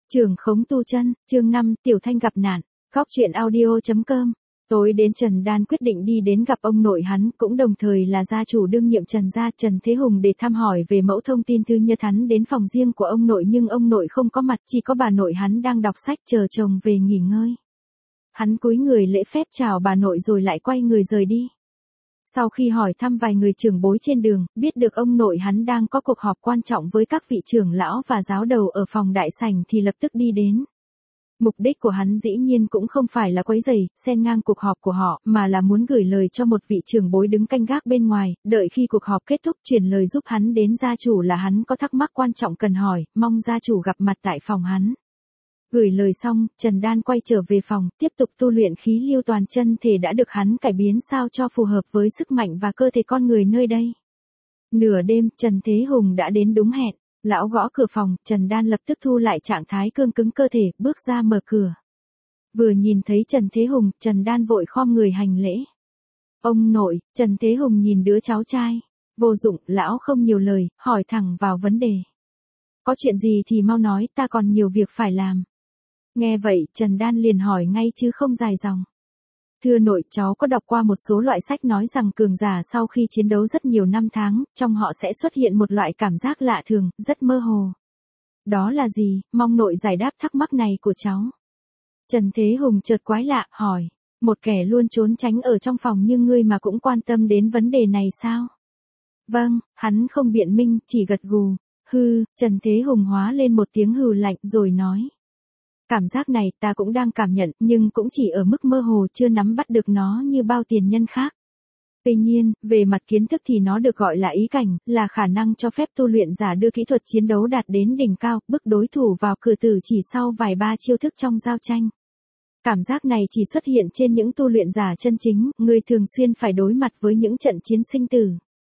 Trường khống tu chân, chương 5, Tiểu Thanh gặp nạn, góc truyện audio.com. Tối đến Trần Đan quyết định đi đến gặp ông nội hắn, cũng đồng thời là gia chủ đương nhiệm Trần gia Trần Thế Hùng để thăm hỏi về mẫu thông tin thư nhất hắn đến phòng riêng của ông nội, nhưng ông nội không có mặt, chỉ có bà nội hắn đang đọc sách chờ chồng về nghỉ ngơi. Hắn cúi người lễ phép chào bà nội rồi lại quay người rời đi. Sau khi hỏi thăm vài người trưởng bối trên đường, biết được ông nội hắn đang có cuộc họp quan trọng với các vị trưởng lão và giáo đầu ở phòng đại sảnh thì lập tức đi đến. Mục đích của hắn dĩ nhiên cũng không phải là quấy rầy, xen ngang cuộc họp của họ, mà là muốn gửi lời cho một vị trưởng bối đứng canh gác bên ngoài, đợi khi cuộc họp kết thúc truyền lời giúp hắn đến gia chủ là hắn có thắc mắc quan trọng cần hỏi, mong gia chủ gặp mặt tại phòng hắn. Gửi lời xong, Trần Đan quay trở về phòng, tiếp tục tu luyện khí lưu toàn chân thể đã được hắn cải biến sao cho phù hợp với sức mạnh và cơ thể con người nơi đây. Nửa đêm, Trần Thế Hùng đã đến đúng hẹn. Lão gõ cửa phòng, Trần Đan lập tức thu lại trạng thái cương cứng cơ thể, bước ra mở cửa. Vừa nhìn thấy Trần Thế Hùng, Trần Đan vội khom người hành lễ. Ông nội, Trần Thế Hùng nhìn đứa cháu trai. Vô dụng, lão không nhiều lời, hỏi thẳng vào vấn đề. Có chuyện gì thì mau nói, ta còn nhiều việc phải làm. Nghe vậy, Trần Đan liền hỏi ngay chứ không dài dòng. Thưa nội, cháu có đọc qua một số loại sách nói rằng cường giả sau khi chiến đấu rất nhiều năm tháng, trong họ sẽ xuất hiện một loại cảm giác lạ thường, rất mơ hồ. Đó là gì, mong nội giải đáp thắc mắc này của cháu. Trần Thế Hùng chợt quái lạ, hỏi. Một kẻ luôn trốn tránh ở trong phòng như ngươi mà cũng quan tâm đến vấn đề này sao? Vâng, hắn không biện minh, chỉ gật gù. Hư, Trần Thế Hùng hóa lên một tiếng hừ lạnh rồi nói. Cảm giác này ta cũng đang cảm nhận, nhưng cũng chỉ ở mức mơ hồ, chưa nắm bắt được nó như bao tiền nhân khác. Tuy nhiên, về mặt kiến thức thì nó được gọi là ý cảnh, là khả năng cho phép tu luyện giả đưa kỹ thuật chiến đấu đạt đến đỉnh cao, bức đối thủ vào cửa tử chỉ sau vài ba chiêu thức trong giao tranh. Cảm giác này chỉ xuất hiện trên những tu luyện giả chân chính, người thường xuyên phải đối mặt với những trận chiến sinh tử.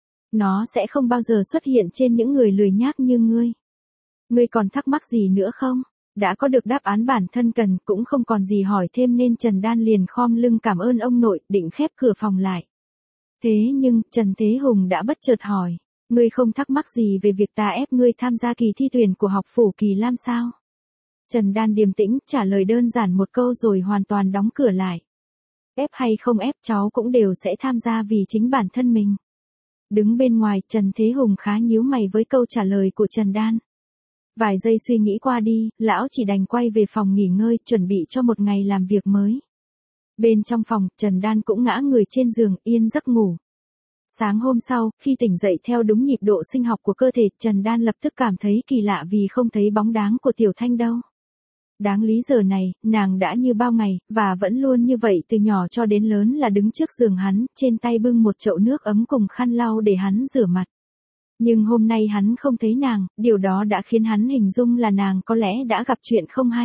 Nó sẽ không bao giờ xuất hiện trên những người lười nhác như ngươi. Ngươi còn thắc mắc gì nữa không? Đã có được đáp án bản thân cần, cũng không còn gì hỏi thêm nên Trần Đan liền khom lưng cảm ơn ông nội, định khép cửa phòng lại. Thế nhưng, Trần Thế Hùng đã bất chợt hỏi, ngươi không thắc mắc gì về việc ta ép ngươi tham gia kỳ thi tuyển của học phủ Kỳ Lam sao? Trần Đan điềm tĩnh, trả lời đơn giản một câu rồi hoàn toàn đóng cửa lại. Ép hay không ép cháu cũng đều sẽ tham gia vì chính bản thân mình. Đứng bên ngoài, Trần Thế Hùng khá nhíu mày với câu trả lời của Trần Đan. Vài giây suy nghĩ qua đi, lão chỉ đành quay về phòng nghỉ ngơi, chuẩn bị cho một ngày làm việc mới. Bên trong phòng, Trần Đan cũng ngã người trên giường, yên giấc ngủ. Sáng hôm sau, khi tỉnh dậy theo đúng nhịp độ sinh học của cơ thể, Trần Đan lập tức cảm thấy kỳ lạ vì không thấy bóng dáng của Tiểu Thanh đâu. Đáng lý giờ này, nàng đã như bao ngày, và vẫn luôn như vậy từ nhỏ cho đến lớn là đứng trước giường hắn, trên tay bưng một chậu nước ấm cùng khăn lau để hắn rửa mặt. Nhưng hôm nay hắn không thấy nàng, điều đó đã khiến hắn hình dung là nàng có lẽ đã gặp chuyện không hay.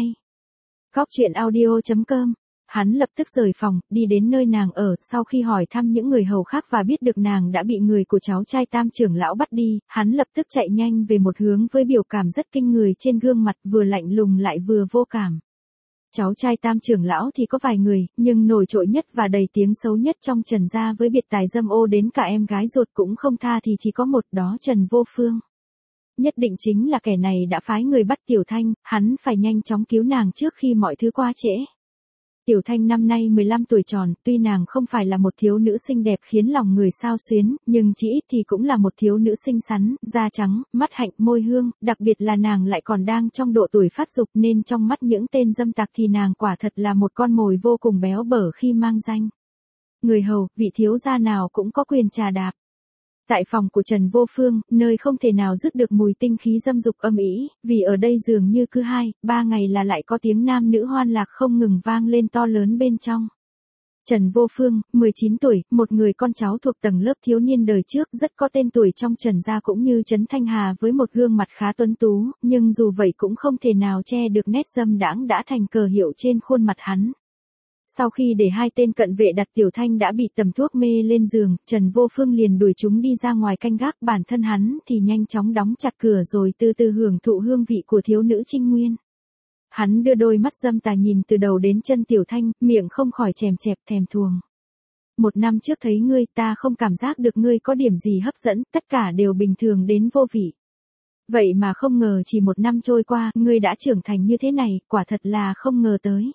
Góc truyện audio.com. Hắn lập tức rời phòng, đi đến nơi nàng ở, sau khi hỏi thăm những người hầu khác và biết được nàng đã bị người của cháu trai Tam trưởng lão bắt đi, hắn lập tức chạy nhanh về một hướng với biểu cảm rất kinh người trên gương mặt, vừa lạnh lùng lại vừa vô cảm. Cháu trai Tam trưởng lão thì có vài người, nhưng nổi trội nhất và đầy tiếng xấu nhất trong Trần gia với biệt tài dâm ô đến cả em gái ruột cũng không tha thì chỉ có một, đó Trần Vô Phương. Nhất định chính là kẻ này đã phái người bắt Tiểu Thanh, hắn phải nhanh chóng cứu nàng trước khi mọi thứ quá trễ. Tiểu Thanh năm nay 15 tuổi tròn, tuy nàng không phải là một thiếu nữ xinh đẹp khiến lòng người xao xuyến, nhưng chỉ ít thì cũng là một thiếu nữ xinh xắn, da trắng, mắt hạnh, môi hương, đặc biệt là nàng lại còn đang trong độ tuổi phát dục nên trong mắt những tên dâm tặc thì nàng quả thật là một con mồi vô cùng béo bở khi mang danh. Người hầu, vị thiếu gia nào cũng có quyền trà đạp. Tại phòng của Trần Vô Phương, nơi không thể nào dứt được mùi tinh khí dâm dục âm ĩ, vì ở đây dường như cứ 2-3 ngày là lại có tiếng nam nữ hoan lạc không ngừng vang lên to lớn bên trong. Trần Vô Phương, 19 tuổi, một người con cháu thuộc tầng lớp thiếu niên đời trước, rất có tên tuổi trong Trần gia cũng như Trấn Thanh Hà với một gương mặt khá tuấn tú, nhưng dù vậy cũng không thể nào che được nét dâm đãng đã thành cờ hiệu trên khuôn mặt hắn. Sau khi để hai tên cận vệ đặt Tiểu Thanh đã bị tầm thuốc mê lên giường, Trần Vô Phương liền đuổi chúng đi ra ngoài canh gác, bản thân hắn thì nhanh chóng đóng chặt cửa rồi từ từ hưởng thụ hương vị của thiếu nữ trinh nguyên. Hắn đưa đôi mắt dâm tà nhìn từ đầu đến chân Tiểu Thanh, miệng không khỏi chèm chẹp thèm thuồng. Một năm trước thấy ngươi ta không cảm giác được ngươi có điểm gì hấp dẫn, tất cả đều bình thường đến vô vị. Vậy mà không ngờ chỉ 1 năm trôi qua, ngươi đã trưởng thành như thế này, quả thật là không ngờ tới.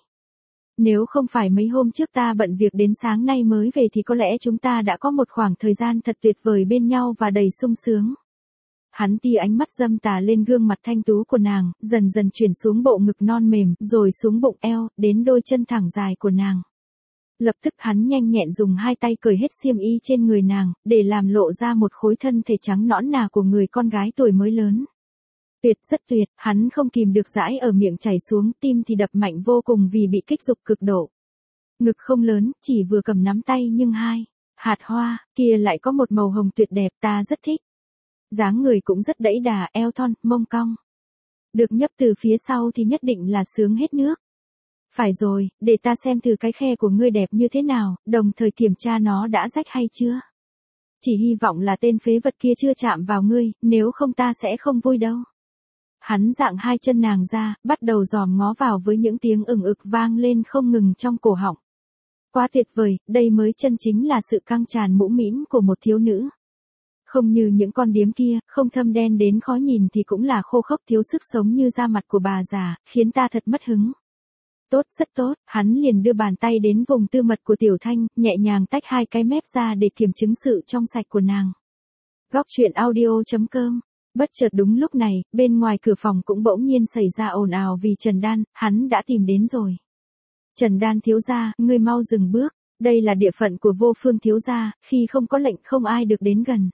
Nếu không phải mấy hôm trước ta bận việc đến sáng nay mới về thì có lẽ chúng ta đã có một khoảng thời gian thật tuyệt vời bên nhau và đầy sung sướng. Hắn tia ánh mắt dâm tà lên gương mặt thanh tú của nàng, dần dần chuyển xuống bộ ngực non mềm, rồi xuống bụng eo, đến đôi chân thẳng dài của nàng. Lập tức hắn nhanh nhẹn dùng 2 tay cởi hết xiêm y trên người nàng, để làm lộ ra một khối thân thể trắng nõn nà của người con gái tuổi mới lớn. Tuyệt, rất tuyệt, hắn không kìm được dãi ở miệng chảy xuống, tim thì đập mạnh vô cùng vì bị kích dục cực độ. Ngực không lớn, chỉ vừa cầm nắm tay nhưng 2 hạt hoa, kia lại có một màu hồng tuyệt đẹp, ta rất thích. Dáng người cũng rất đẫy đà, eo thon, mông cong. Được nhấp từ phía sau thì nhất định là sướng hết nước. Phải rồi, để ta xem thử cái khe của ngươi đẹp như thế nào, đồng thời kiểm tra nó đã rách hay chưa. Chỉ hy vọng là tên phế vật kia chưa chạm vào ngươi, nếu không ta sẽ không vui đâu. Hắn dạng 2 chân nàng ra, bắt đầu dòm ngó vào với những tiếng ừng ực vang lên không ngừng trong cổ họng. Quá tuyệt vời, đây mới chân chính là sự căng tràn mũm mĩm của một thiếu nữ. Không như những con điếm kia, không thâm đen đến khó nhìn thì cũng là khô khốc thiếu sức sống như da mặt của bà già, khiến ta thật mất hứng. Tốt, rất tốt, hắn liền đưa bàn tay đến vùng tư mật của Tiểu Thanh, nhẹ nhàng tách 2 cái mép ra để kiểm chứng sự trong sạch của nàng. Góc truyện audio.com. Bất chợt đúng lúc này, bên ngoài cửa phòng cũng bỗng nhiên xảy ra ồn ào vì Trần Đan, hắn đã tìm đến rồi. Trần Đan thiếu gia, ngươi mau dừng bước, đây là địa phận của Vô Phương thiếu gia, khi không có lệnh không ai được đến gần.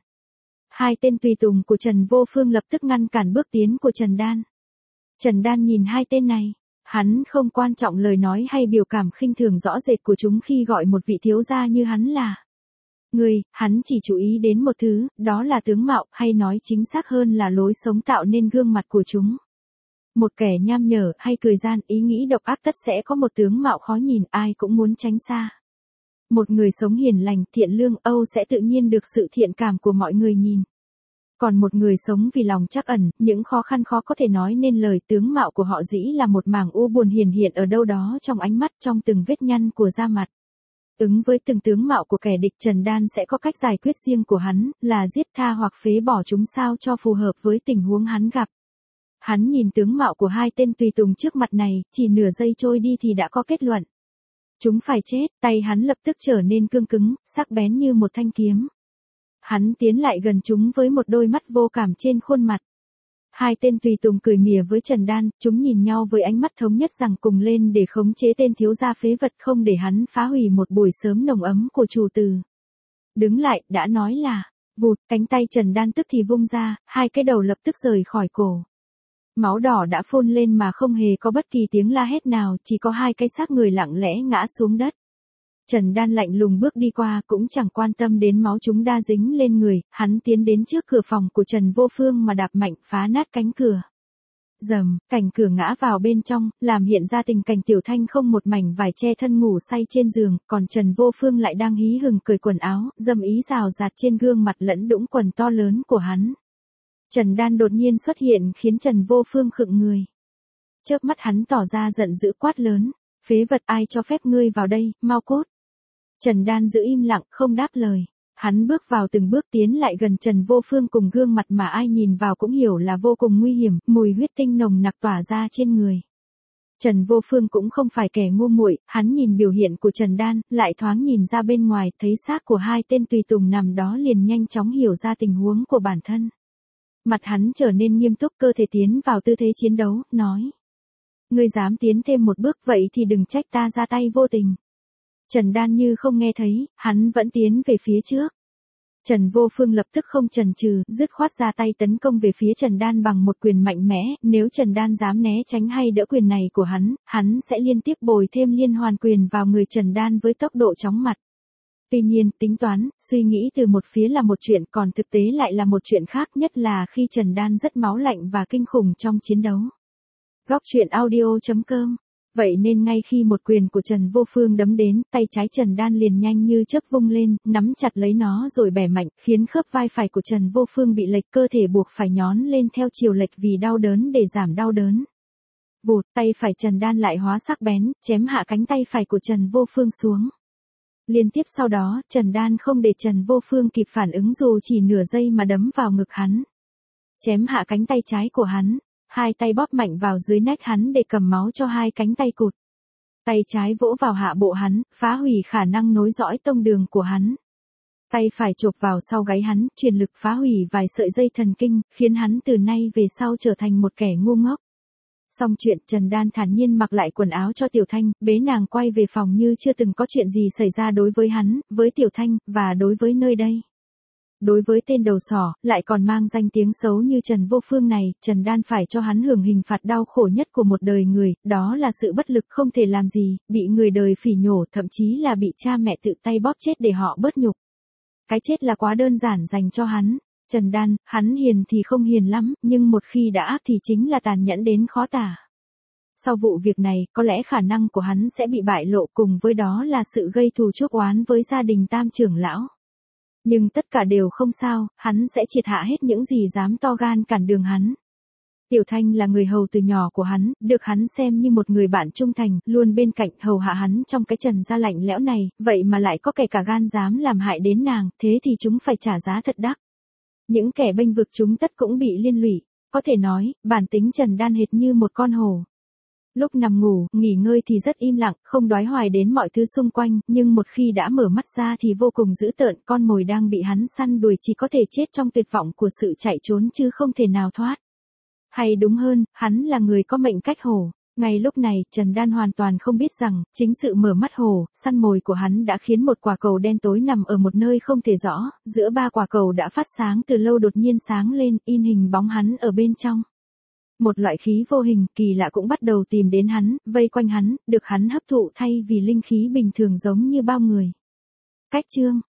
2 tên tùy tùng của Trần Vô Phương lập tức ngăn cản bước tiến của Trần Đan. Trần Đan nhìn 2 tên này, hắn không quan trọng lời nói hay biểu cảm khinh thường rõ rệt của chúng khi gọi một vị thiếu gia như hắn là người, hắn chỉ chú ý đến một thứ, đó là tướng mạo, hay nói chính xác hơn là lối sống tạo nên gương mặt của chúng. Một kẻ nham nhở hay cười gian, ý nghĩ độc ác tất sẽ có một tướng mạo khó nhìn, ai cũng muốn tránh xa. Một người sống hiền lành, thiện lương, Âu sẽ tự nhiên được sự thiện cảm của mọi người nhìn. Còn một người sống vì lòng trắc ẩn, những khó khăn khó có thể nói nên lời, tướng mạo của họ dĩ là một mảng u buồn hiển hiện ở đâu đó trong ánh mắt, trong từng vết nhăn của da mặt. Ứng với từng tướng mạo của kẻ địch, Trần Đan sẽ có cách giải quyết riêng của hắn, là giết tha hoặc phế bỏ chúng sao cho phù hợp với tình huống hắn gặp. Hắn nhìn tướng mạo của 2 tên tùy tùng trước mặt này, chỉ nửa giây trôi đi thì đã có kết luận. Chúng phải chết, tay hắn lập tức trở nên cương cứng, sắc bén như một thanh kiếm. Hắn tiến lại gần chúng với một đôi mắt vô cảm trên khuôn mặt. 2 tên tùy tùng cười mỉa với Trần Đan, chúng nhìn nhau với ánh mắt thống nhất rằng cùng lên để khống chế tên thiếu gia phế vật, không để hắn phá hủy một buổi sớm nồng ấm của chủ tử. Đứng lại, đã nói là, vụt, cánh tay Trần Đan tức thì vung ra, 2 cái đầu lập tức rời khỏi cổ. Máu đỏ đã phun lên mà không hề có bất kỳ tiếng la hét nào, chỉ có 2 cái xác người lặng lẽ ngã xuống đất. Trần Đan lạnh lùng bước đi qua, cũng chẳng quan tâm đến máu chúng đã dính lên người, hắn tiến đến trước cửa phòng của Trần Vô Phương mà đạp mạnh, phá nát cánh cửa. Rầm, cảnh cửa ngã vào bên trong, làm hiện ra tình cảnh Tiểu Thanh không một mảnh vải che thân ngủ say trên giường, còn Trần Vô Phương lại đang hí hửng cởi quần áo, dâm ý rào rạt trên gương mặt lẫn đũng quần to lớn của hắn. Trần Đan đột nhiên xuất hiện khiến Trần Vô Phương khựng người. Chớp mắt hắn tỏ ra giận dữ quát lớn, phế vật, ai cho phép ngươi vào đây, mau cút. Trần Đan giữ im lặng, không đáp lời. Hắn bước vào từng bước tiến lại gần Trần Vô Phương cùng gương mặt mà ai nhìn vào cũng hiểu là vô cùng nguy hiểm, mùi huyết tinh nồng nặc tỏa ra trên người. Trần Vô Phương cũng không phải kẻ ngu muội, hắn nhìn biểu hiện của Trần Đan, lại thoáng nhìn ra bên ngoài, thấy xác của 2 tên tùy tùng nằm đó liền nhanh chóng hiểu ra tình huống của bản thân. Mặt hắn trở nên nghiêm túc, cơ thể tiến vào tư thế chiến đấu, nói. Ngươi dám tiến thêm một bước vậy thì đừng trách ta ra tay vô tình. Trần Đan như không nghe thấy, hắn vẫn tiến về phía trước. Trần Vô Phương lập tức không chần chừ, dứt khoát ra tay tấn công về phía Trần Đan bằng một quyền mạnh mẽ, nếu Trần Đan dám né tránh hay đỡ quyền này của hắn sẽ liên tiếp bồi thêm liên hoàn quyền vào người Trần Đan với tốc độ chóng mặt. Tuy nhiên, tính toán, suy nghĩ từ một phía là một chuyện, còn thực tế lại là một chuyện khác, nhất là khi Trần Đan rất máu lạnh và kinh khủng trong chiến đấu. Góc truyện audio.com. Vậy nên ngay khi một quyền của Trần Vô Phương đấm đến, tay trái Trần Đan liền nhanh như chớp vung lên, nắm chặt lấy nó rồi bẻ mạnh, khiến khớp vai phải của Trần Vô Phương bị lệch, cơ thể buộc phải nhón lên theo chiều lệch vì đau đớn để giảm đau đớn. Vụt, tay phải Trần Đan lại hóa sắc bén, chém hạ cánh tay phải của Trần Vô Phương xuống. Liên tiếp sau đó, Trần Đan không để Trần Vô Phương kịp phản ứng dù chỉ nửa giây mà đấm vào ngực hắn. chém hạ cánh tay trái của hắn, hai tay bóp mạnh vào dưới nách hắn để cầm máu cho hai cánh tay cụt. Tay trái vỗ vào hạ bộ hắn, phá hủy khả năng nối dõi tông đường của hắn. Tay phải chộp vào sau gáy hắn, truyền lực phá hủy vài sợi dây thần kinh, khiến hắn từ nay về sau trở thành một kẻ ngu ngốc. Xong chuyện, Trần Đan thản nhiên mặc lại quần áo cho Tiểu Thanh, bế nàng quay về phòng như chưa từng có chuyện gì xảy ra đối với hắn, với Tiểu Thanh, và đối với nơi đây. Đối với tên đầu sỏ, lại còn mang danh tiếng xấu như Trần Vô Phương này, Trần Đan phải cho hắn hưởng hình phạt đau khổ nhất của một đời người, đó là sự bất lực không thể làm gì, bị người đời phỉ nhổ, thậm chí là bị cha mẹ tự tay bóp chết để họ bớt nhục. Cái chết là quá đơn giản dành cho hắn. Trần Đan, hắn hiền thì không hiền lắm, nhưng một khi đã ác thì chính là tàn nhẫn đến khó tả. Sau vụ việc này, có lẽ khả năng của hắn sẽ bị bại lộ, cùng với đó là sự gây thù chuốc oán với gia đình Tam trưởng lão. Nhưng tất cả đều không sao, hắn sẽ triệt hạ hết những gì dám to gan cản đường hắn. Tiểu Thanh là người hầu từ nhỏ của hắn, được hắn xem như một người bạn trung thành, luôn bên cạnh hầu hạ hắn trong cái Trần gia lạnh lẽo này, vậy mà lại có kẻ cả gan dám làm hại đến nàng, thế thì chúng phải trả giá thật đắt. Những kẻ bênh vực chúng tất cũng bị liên lụy, có thể nói, bản tính Trần Đan hệt như một con hổ. Lúc nằm ngủ, nghỉ ngơi thì rất im lặng, không đoái hoài đến mọi thứ xung quanh, nhưng một khi đã mở mắt ra thì vô cùng dữ tợn, con mồi đang bị hắn săn đuổi chỉ có thể chết trong tuyệt vọng của sự chạy trốn chứ không thể nào thoát. Hay đúng hơn, hắn là người có mệnh cách hổ. Ngay lúc này, Trần Đan hoàn toàn không biết rằng, chính sự mở mắt hổ, săn mồi của hắn đã khiến một quả cầu đen tối nằm ở một nơi không thể rõ, giữa ba quả cầu đã phát sáng từ lâu đột nhiên sáng lên, in hình bóng hắn ở bên trong. Một loại khí vô hình, kỳ lạ cũng bắt đầu tìm đến hắn, vây quanh hắn, được hắn hấp thụ thay vì linh khí bình thường giống như bao người. Cách chương